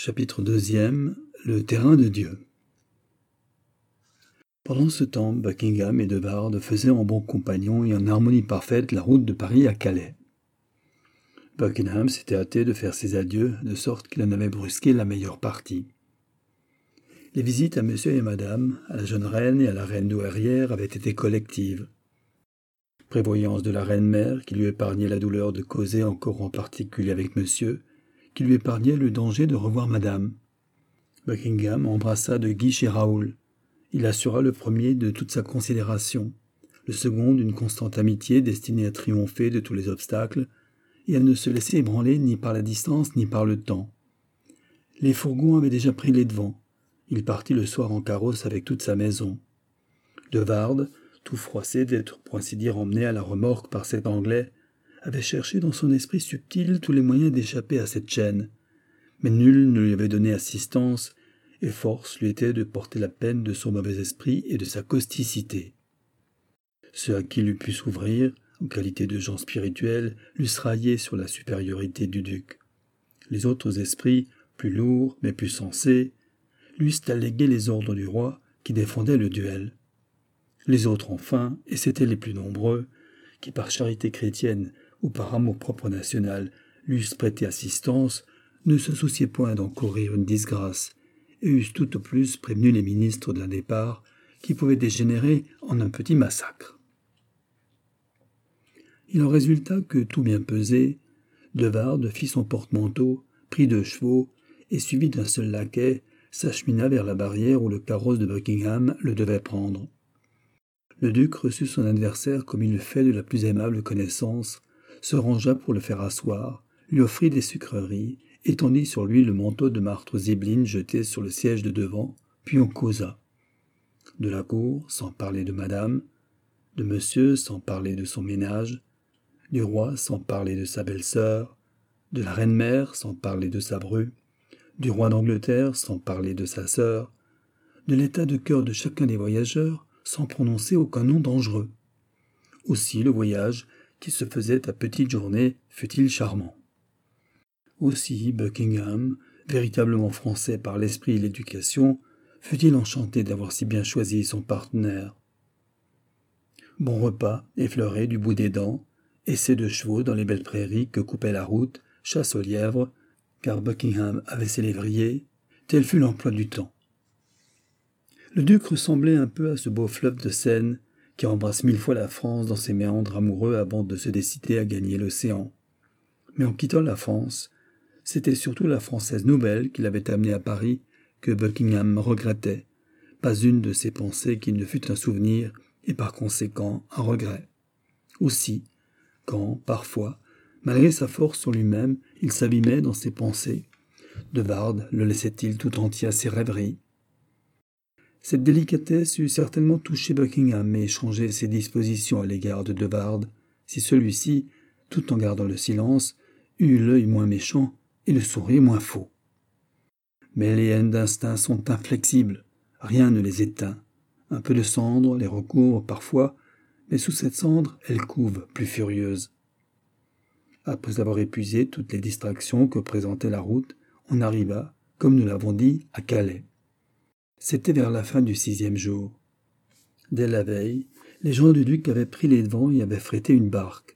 Chapitre 2, le terrain de Dieu. Pendant ce temps, Buckingham et De Wardes faisaient en bons compagnons et en harmonie parfaite la route de Paris à Calais. Buckingham s'était hâté de faire ses adieux, de sorte qu'il en avait brusqué la meilleure partie. Les visites à monsieur et madame, à la jeune reine et à la reine douairière avaient été collectives. Prévoyance de la reine-mère, qui lui épargnait la douleur de causer encore en particulier avec monsieur, qui lui épargnait le danger de revoir madame. Buckingham embrassa de Guiche et Raoul. Il assura le premier de toute sa considération, le second d'une constante amitié destinée à triompher de tous les obstacles, et à ne se laisser ébranler ni par la distance ni par le temps. Les fourgons avaient déjà pris les devants. Il partit le soir en carrosse avec toute sa maison. De Wardes, tout froissé d'être pour ainsi dire emmené à la remorque par cet Anglais, avait cherché dans son esprit subtil tous les moyens d'échapper à cette chaîne. Mais nul ne lui avait donné assistance, et force lui était de porter la peine de son mauvais esprit et de sa causticité. Ceux à qui l'eût pu s'ouvrir, en qualité de gens spirituels, l'eussent raillé sur la supériorité du duc. Les autres esprits, plus lourds mais plus sensés, l'eussent allégué les ordres du roi qui défendait le duel. Les autres enfin, et c'étaient les plus nombreux, qui par charité chrétienne ou par amour-propre national l'eussent prêté assistance, ne se souciaient point d'encourir une disgrâce, et eussent tout au plus prévenu les ministres d'un départ qui pouvait dégénérer en un petit massacre. Il en résulta que, tout bien pesé, De Wardes fit son porte-manteau, prit 2 chevaux, et suivi d'un seul laquais, s'achemina vers la barrière où le carrosse de Buckingham le devait prendre. Le duc reçut son adversaire comme il le fait de la plus aimable connaissance, se rangea pour le faire asseoir, lui offrit des sucreries, étendit sur lui le manteau de martre zibeline jeté sur le siège de devant, puis on causa. De la cour, sans parler de madame, de monsieur, sans parler de son ménage, du roi, sans parler de sa belle-sœur, de la reine-mère, sans parler de sa bru, du roi d'Angleterre, sans parler de sa sœur, de l'état de cœur de chacun des voyageurs, sans prononcer aucun nom dangereux. Aussi le voyage, qui se faisait à petites journées, fut-il charmant. Aussi Buckingham, véritablement français par l'esprit et l'éducation, fut-il enchanté d'avoir si bien choisi son partenaire. Bon repas, effleuré du bout des dents, essai de chevaux dans les belles prairies que coupait la route, chasse aux lièvres, car Buckingham avait ses lévriers, tel fut l'emploi du temps. Le duc ressemblait un peu à ce beau fleuve de Seine qui embrasse 1000 fois la France dans ses méandres amoureux avant de se décider à gagner l'océan. Mais en quittant la France, c'était surtout la Française nouvelle qui l'avait amené à Paris que Buckingham regrettait, pas une de ses pensées qui ne fût un souvenir et par conséquent un regret. Aussi, quand, parfois, malgré sa force sur lui-même, il s'abîmait dans ses pensées, De Wardes le laissait-il tout entier à ses rêveries. Cette délicatesse eût certainement touché Buckingham et changé ses dispositions à l'égard de Wardes, si celui-ci, tout en gardant le silence, eut l'œil moins méchant et le sourire moins faux. Mais les haines d'instinct sont inflexibles, rien ne les éteint. Un peu de cendre les recouvre parfois, mais sous cette cendre, elles couvent, plus furieuses. Après avoir épuisé toutes les distractions que présentait la route, on arriva, comme nous l'avons dit, à Calais. C'était vers la fin du 6e jour. Dès la veille, les gens du duc avaient pris les devants et avaient frété une barque.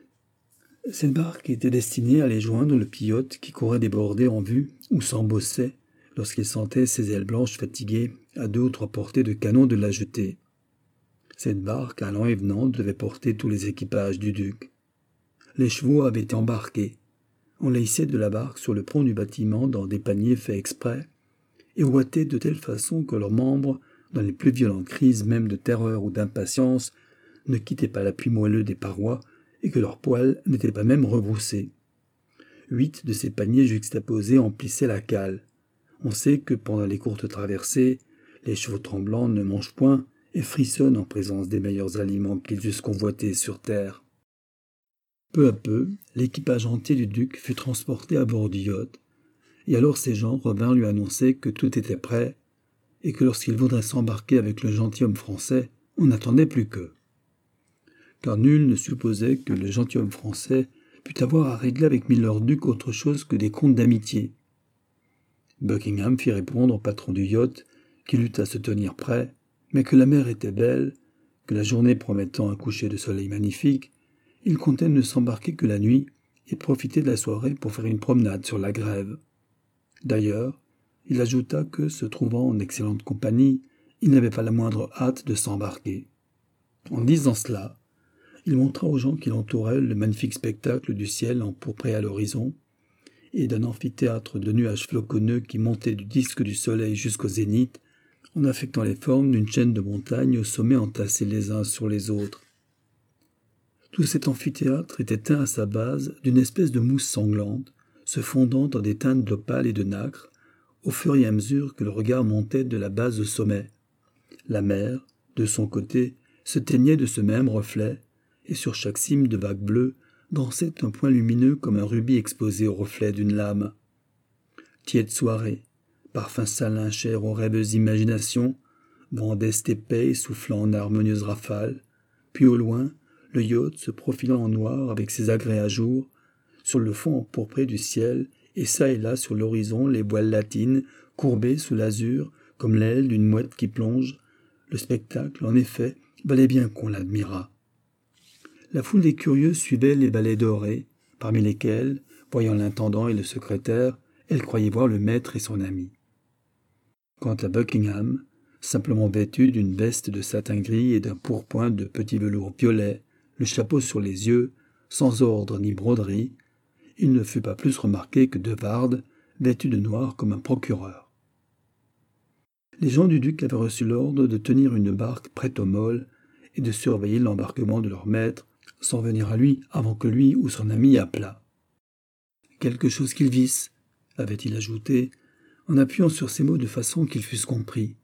Cette barque était destinée à les joindre le pilote qui courait déborder en vue ou s'embossait lorsqu'il sentait ses ailes blanches fatiguées à 2 ou 3 portées de canon de la jetée. Cette barque, allant et venant, devait porter tous les équipages du duc. Les chevaux avaient été embarqués. On les hissait de la barque sur le pont du bâtiment dans des paniers faits exprès, et ouatés de telle façon que leurs membres, dans les plus violentes crises même de terreur ou d'impatience, ne quittaient pas l'appui moelleux des parois et que leurs poils n'étaient pas même rebroussés. 8 de ces paniers juxtaposés emplissaient la cale. On sait que pendant les courtes traversées, les chevaux tremblants ne mangent point et frissonnent en présence des meilleurs aliments qu'ils eussent convoités sur terre. Peu à peu, l'équipage entier du duc fut transporté à bord du yacht, et alors ces gens revinrent lui annoncer que tout était prêt, et que lorsqu'il voudrait s'embarquer avec le gentilhomme français, on n'attendait plus qu'eux. Car nul ne supposait que le gentilhomme français pût avoir à régler avec Milord Duc autre chose que des comptes d'amitié. Buckingham fit répondre au patron du yacht qu'il eut à se tenir prêt, mais que la mer était belle, que la journée promettant un coucher de soleil magnifique, il comptait ne s'embarquer que la nuit et profiter de la soirée pour faire une promenade sur la grève. D'ailleurs, il ajouta que, se trouvant en excellente compagnie, il n'avait pas la moindre hâte de s'embarquer. En disant cela, il montra aux gens qui l'entouraient le magnifique spectacle du ciel empourpré à l'horizon et d'un amphithéâtre de nuages floconneux qui montait du disque du soleil jusqu'au zénith en affectant les formes d'une chaîne de montagnes aux sommets entassés les uns sur les autres. Tout cet amphithéâtre était teint à sa base d'une espèce de mousse sanglante, se fondant dans des teintes d'opale et de nacre, au fur et à mesure que le regard montait de la base au sommet. La mer, de son côté, se teignait de ce même reflet, et sur chaque cime de vagues bleues dansait un point lumineux comme un rubis exposé au reflet d'une lame. Tiède soirée, parfum salin cher aux rêveuses imaginations, vent d'est épais soufflant en harmonieuses rafales, puis au loin, le yacht se profilant en noir avec ses agrès à jour, sur le fond empourpré du ciel, et çà et là sur l'horizon les voiles latines, courbées sous l'azur, comme l'aile d'une mouette qui plonge. Le spectacle, en effet, valait bien qu'on l'admirât. La foule des curieux suivait les balais dorés, parmi lesquels, voyant l'intendant et le secrétaire, elle croyait voir le maître et son ami. Quant à Buckingham, simplement vêtu d'une veste de satin gris et d'un pourpoint de petit velours violet, le chapeau sur les yeux, sans ordre ni broderie, il ne fut pas plus remarqué que De Wardes, vêtu de noir comme un procureur. Les gens du duc avaient reçu l'ordre de tenir une barque prête au môle et de surveiller l'embarquement de leur maître, sans venir à lui avant que lui ou son ami appelât. « Quelque chose qu'ils vissent », avait-il ajouté, en appuyant sur ces mots de façon qu'ils fussent compris.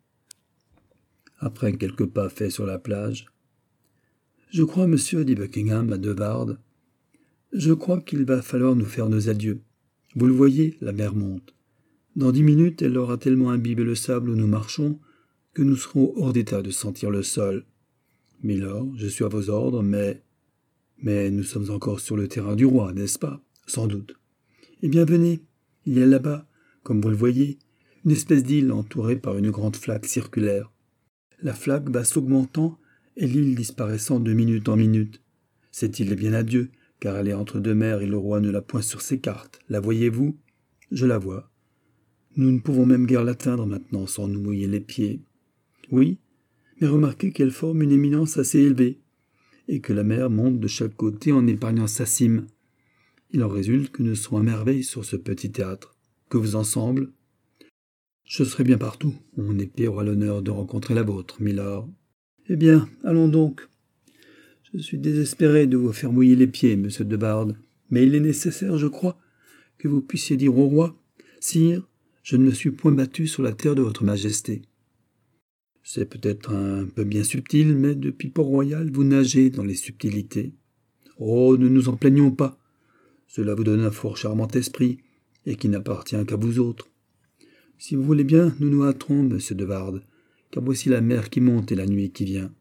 Après quelques pas faits sur la plage, « Je crois, monsieur, dit Buckingham à De Wardes, je crois qu'il va falloir nous faire nos adieux. Vous le voyez, la mer monte. Dans 10 minutes, elle aura tellement imbibé le sable où nous marchons que nous serons hors d'état de sentir le sol. Milord, je suis à vos ordres, mais nous sommes encore sur le terrain du roi, n'est-ce pas? Sans doute. Eh bien, venez. Il y a là-bas, comme vous le voyez, une espèce d'île entourée par une grande flaque circulaire. La flaque va s'augmentant et l'île disparaissant de minute en minute. Cette île est bien à Dieu, car elle est entre deux mers et le roi ne l'a point sur ses cartes. La voyez-vous? Je la vois. Nous ne pouvons même guère l'atteindre maintenant sans nous mouiller les pieds. Oui, mais remarquez qu'elle forme une éminence assez élevée, et que la mer monte de chaque côté en épargnant sa cime. Il en résulte que nous serons à merveille sur ce petit théâtre. Que vous en semble? Je serai bien partout. Mon épée aura l'honneur de rencontrer la vôtre, milord. Eh bien, allons donc. Je suis désespéré de vous faire mouiller les pieds, monsieur de Wardes, mais il est nécessaire, je crois, que vous puissiez dire au roi, « Sire, je ne me suis point battu sur la terre de votre majesté. » C'est peut-être un peu bien subtil, mais depuis Port-Royal, vous nagez dans les subtilités. Oh, ne nous en plaignons pas. Cela vous donne un fort charmant esprit, et qui n'appartient qu'à vous autres. Si vous voulez bien, nous nous hâterons, monsieur de Wardes, car voici la mer qui monte et la nuit qui vient.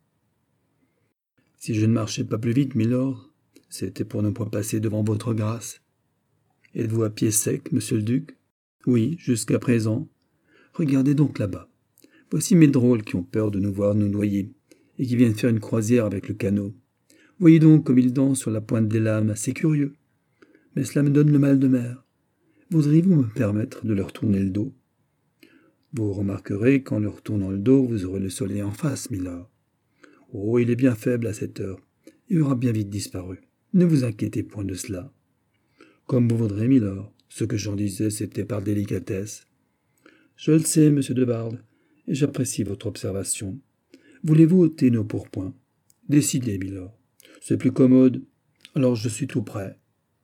Si je ne marchais pas plus vite, milord, c'était pour ne point passer devant votre grâce. Êtes-vous à pied sec, monsieur le duc? Oui, jusqu'à présent. Regardez donc là-bas. Voici mes drôles qui ont peur de nous voir nous noyer, et qui viennent faire une croisière avec le canot. Voyez donc comme ils dansent sur la pointe des lames, c'est curieux. Mais cela me donne le mal de mer. Voudriez-vous me permettre de leur tourner le dos? Vous remarquerez qu'en leur tournant le dos, vous aurez le soleil en face, milord. Oh, il est bien faible à cette heure, et aura bien vite disparu. Ne vous inquiétez point de cela. Comme vous voudrez, milord. Ce que j'en disais, c'était par délicatesse. Je le sais, monsieur de Wardes, et j'apprécie votre observation. Voulez-vous ôter nos pourpoints? Décidez, milord. C'est plus commode. Alors je suis tout prêt.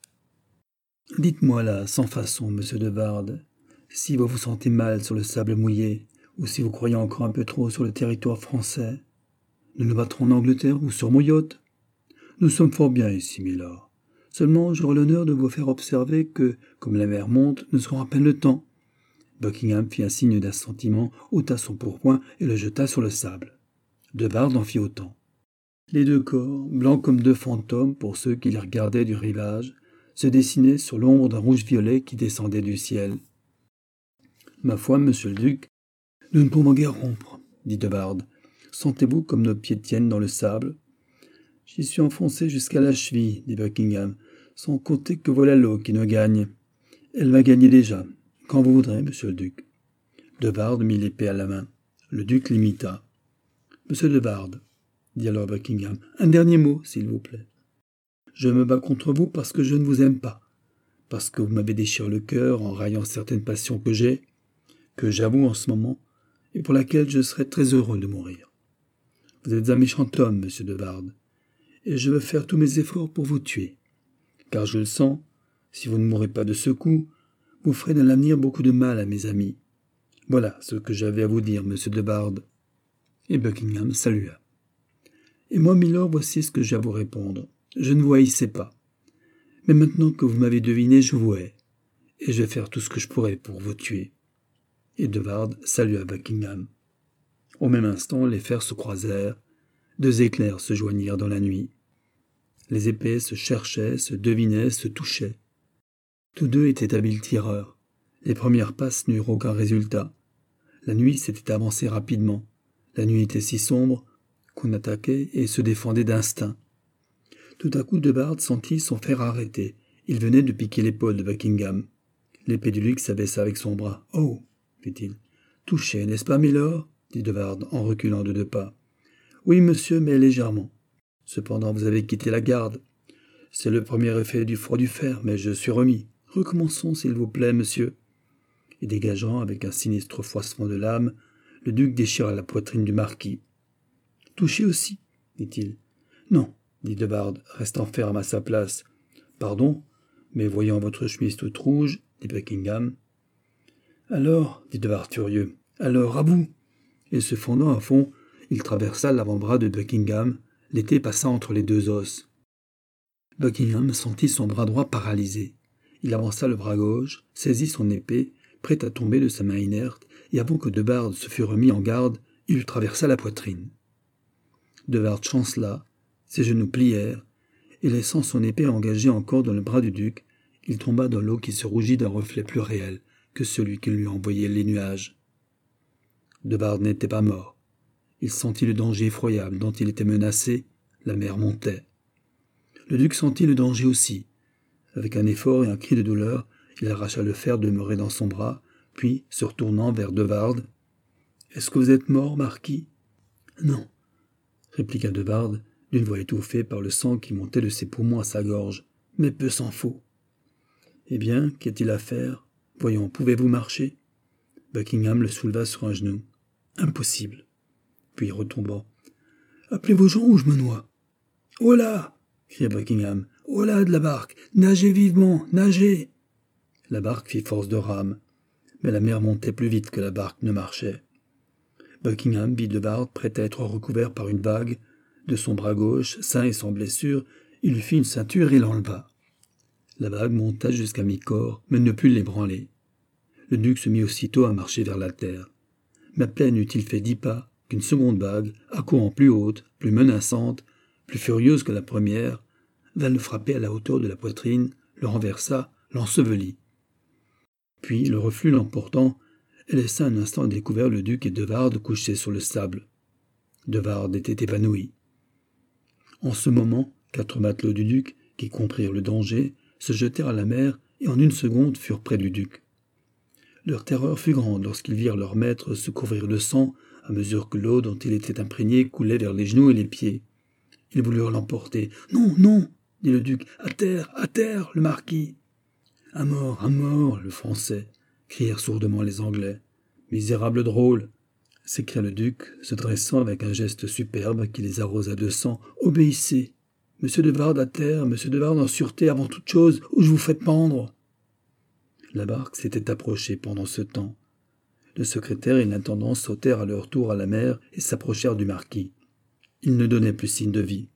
Dites-moi là, sans façon, monsieur de Wardes, si vous vous sentez mal sur le sable mouillé, ou si vous croyez encore un peu trop sur le territoire français. Nous nous battrons en Angleterre ou sur mon yacht. Nous sommes fort bien ici, milord. Seulement, j'aurai l'honneur de vous faire observer que, comme la mer monte, nous serons à peine le temps. Buckingham fit un signe d'assentiment, ôta son pourpoint et le jeta sur le sable. De Wardes en fit autant. Les deux corps, blancs comme deux fantômes pour ceux qui les regardaient du rivage, se dessinaient sur l'ombre d'un rouge-violet qui descendait du ciel. Ma foi, monsieur le duc, nous ne pouvons guère rompre, dit de Wardes. Sentez-vous comme nos pieds tiennent dans le sable? J'y suis enfoncé jusqu'à la cheville, dit Buckingham, sans compter que voilà l'eau qui nous gagne. Elle m'a gagné déjà, quand vous voudrez, monsieur le duc. De Wardes mit l'épée à la main. Le duc l'imita. Monsieur de Wardes, dit alors Buckingham, un dernier mot, s'il vous plaît. Je me bats contre vous parce que je ne vous aime pas, parce que vous m'avez déchiré le cœur en raillant certaines passions que j'ai, que j'avoue en ce moment, et pour laquelle je serais très heureux de mourir. Vous êtes un méchant homme, monsieur de Wardes, et je veux faire tous mes efforts pour vous tuer, car je le sens, si vous ne mourrez pas de ce coup, vous ferez dans l'avenir beaucoup de mal à mes amis. Voilà ce que j'avais à vous dire, monsieur de Wardes. Et Buckingham salua. Et moi, milord, voici ce que j'ai à vous répondre. Je ne vous haïssais pas. Mais maintenant que vous m'avez deviné, je vous hais, et je vais faire tout ce que je pourrai pour vous tuer. Et de Wardes salua Buckingham. Au même instant, les fers se croisèrent, deux éclairs se joignirent dans la nuit. Les épées se cherchaient, se devinaient, se touchaient. Tous deux étaient habiles tireurs. Les premières passes n'eurent aucun résultat. La nuit s'était avancée rapidement. La nuit était si sombre qu'on attaquait et se défendait d'instinct. Tout à coup, de Wardes sentit son fer arrêté. Il venait de piquer l'épaule de Buckingham. L'épée du duc s'abaissa avec son bras. « Oh !» fit-il. « Touché, n'est-ce pas, milord ?» dit de Wardes en reculant de 2 pas. « Oui, monsieur, mais légèrement. Cependant, vous avez quitté la garde. C'est le premier effet du froid du fer, mais je suis remis. Recommençons, s'il vous plaît, monsieur. » Et dégageant avec un sinistre froissement de l'âme, le duc déchira la poitrine du marquis. « Touché aussi, dit-il. « Non, dit de Wardes, restant ferme à sa place. « Pardon, mais voyant votre chemise toute rouge, dit Buckingham. « Alors, dit de Wardes furieux, alors à vous !» Et se fondant à fond, il traversa l'avant-bras de Buckingham, l'épée passa entre les 2 os. Buckingham sentit son bras droit paralysé. Il avança le bras gauche, saisit son épée, prêt à tomber de sa main inerte, et avant que de Wardes se fût remis en garde, il lui traversa la poitrine. De Wardes chancela, ses genoux plièrent, et laissant son épée engagée encore dans le bras du duc, il tomba dans l'eau qui se rougit d'un reflet plus réel que celui que lui envoyaient les nuages. De Wardes n'était pas mort. Il sentit le danger effroyable dont il était menacé, la mer montait. Le duc sentit le danger aussi. Avec un effort et un cri de douleur, il arracha le fer demeuré dans son bras, puis, se retournant vers de Wardes, « Est-ce que vous êtes mort, marquis ?»« Non, » répliqua de Wardes, d'une voix étouffée par le sang qui montait de ses poumons à sa gorge, « mais peu s'en faut. »« Eh bien, qu'est-il à faire? Voyons, pouvez-vous marcher ?» Buckingham le souleva sur un genou. « Impossible. » Puis, retombant, « Appelez vos gens ou je me noie. »« Oh là !» cria Buckingham. « Oh là de la barque! Nagez vivement! Nagez !» La barque fit force de rame, mais la mer montait plus vite que la barque ne marchait. Buckingham vit de Wardes prêt à être recouvert par une bague. De son bras gauche, sain et sans blessure, il lui fit une ceinture et l'enleva. La bague monta jusqu'à mi-corps, mais ne put l'ébranler. Le duc se mit aussitôt à marcher vers la terre. Mais à peine eut-il fait 10 pas qu'une seconde bague, accourant plus haute, plus menaçante, plus furieuse que la première, vint le frapper à la hauteur de la poitrine, le renversa, l'ensevelit. Puis, le reflux l'emportant, elle laissa un instant à découvert le duc et de Wardes couchés sur le sable. De Wardes était évanoui. En ce moment, 4 matelots du duc, qui comprirent le danger, se jetèrent à la mer et en une seconde furent près du duc. Leur terreur fut grande lorsqu'ils virent leur maître se couvrir de sang à mesure que l'eau dont il était imprégné coulait vers les genoux et les pieds. Ils voulurent l'emporter. « Non, non !» dit le duc. « À terre, le marquis !»« Un mort, le Français !» crièrent sourdement les Anglais. « Misérable drôle !» s'écria le duc, se dressant avec un geste superbe qui les arrosa de sang. « Obéissez! Monsieur de Wardes à terre, monsieur de Wardes en sûreté avant toute chose, ou je vous fais pendre !» La barque s'était approchée pendant ce temps. Le secrétaire et l'intendant sautèrent à leur tour à la mer et s'approchèrent du marquis. Il ne donnait plus signe de vie.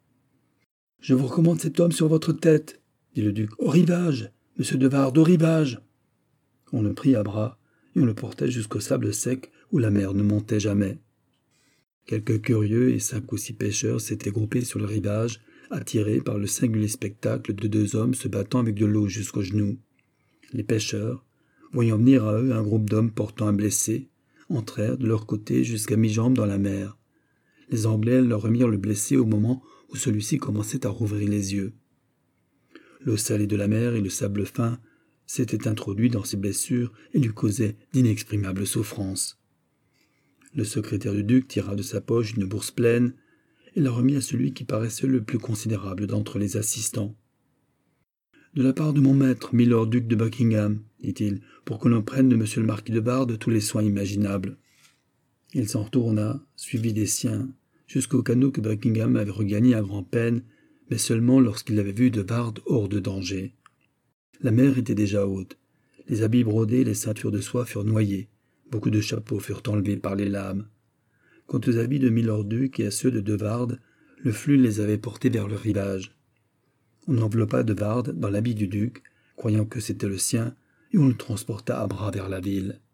« Je vous recommande cet homme sur votre tête, » dit le duc. « Au rivage, monsieur de Wardes, au rivage !» On le prit à bras et on le portait jusqu'au sable sec où la mer ne montait jamais. Quelques curieux et 5 ou 6 pêcheurs s'étaient groupés sur le rivage, attirés par le singulier spectacle de 2 hommes se battant avec de l'eau jusqu'aux genoux. Les pêcheurs, Voyant venir à eux un groupe d'hommes portant un blessé, entrèrent de leur côté jusqu'à mi-jambe dans la mer. Les Anglais leur remirent le blessé au moment où celui-ci commençait à rouvrir les yeux. L'eau salée de la mer et le sable fin s'étaient introduits dans ses blessures et lui causaient d'inexprimables souffrances. Le secrétaire du duc tira de sa poche une bourse pleine et la remit à celui qui paraissait le plus considérable d'entre les assistants. « De la part de mon maître, milord duc de Buckingham, dit-il, pour que l'on prenne de monsieur le marquis de Wardes tous les soins imaginables. » Il s'en retourna, suivi des siens, jusqu'au canot que Buckingham avait regagné à grand-peine, mais seulement lorsqu'il avait vu de Wardes hors de danger. La mer était déjà haute. Les habits brodés et les ceintures de soie furent noyés. Beaucoup de chapeaux furent enlevés par les lames. Quant aux habits de milord duc et à ceux de Wardes, le flux les avait portés vers le rivage. On enveloppa de Wardes dans l'habit du duc, croyant que c'était le sien, et on le transporta à bras vers la ville.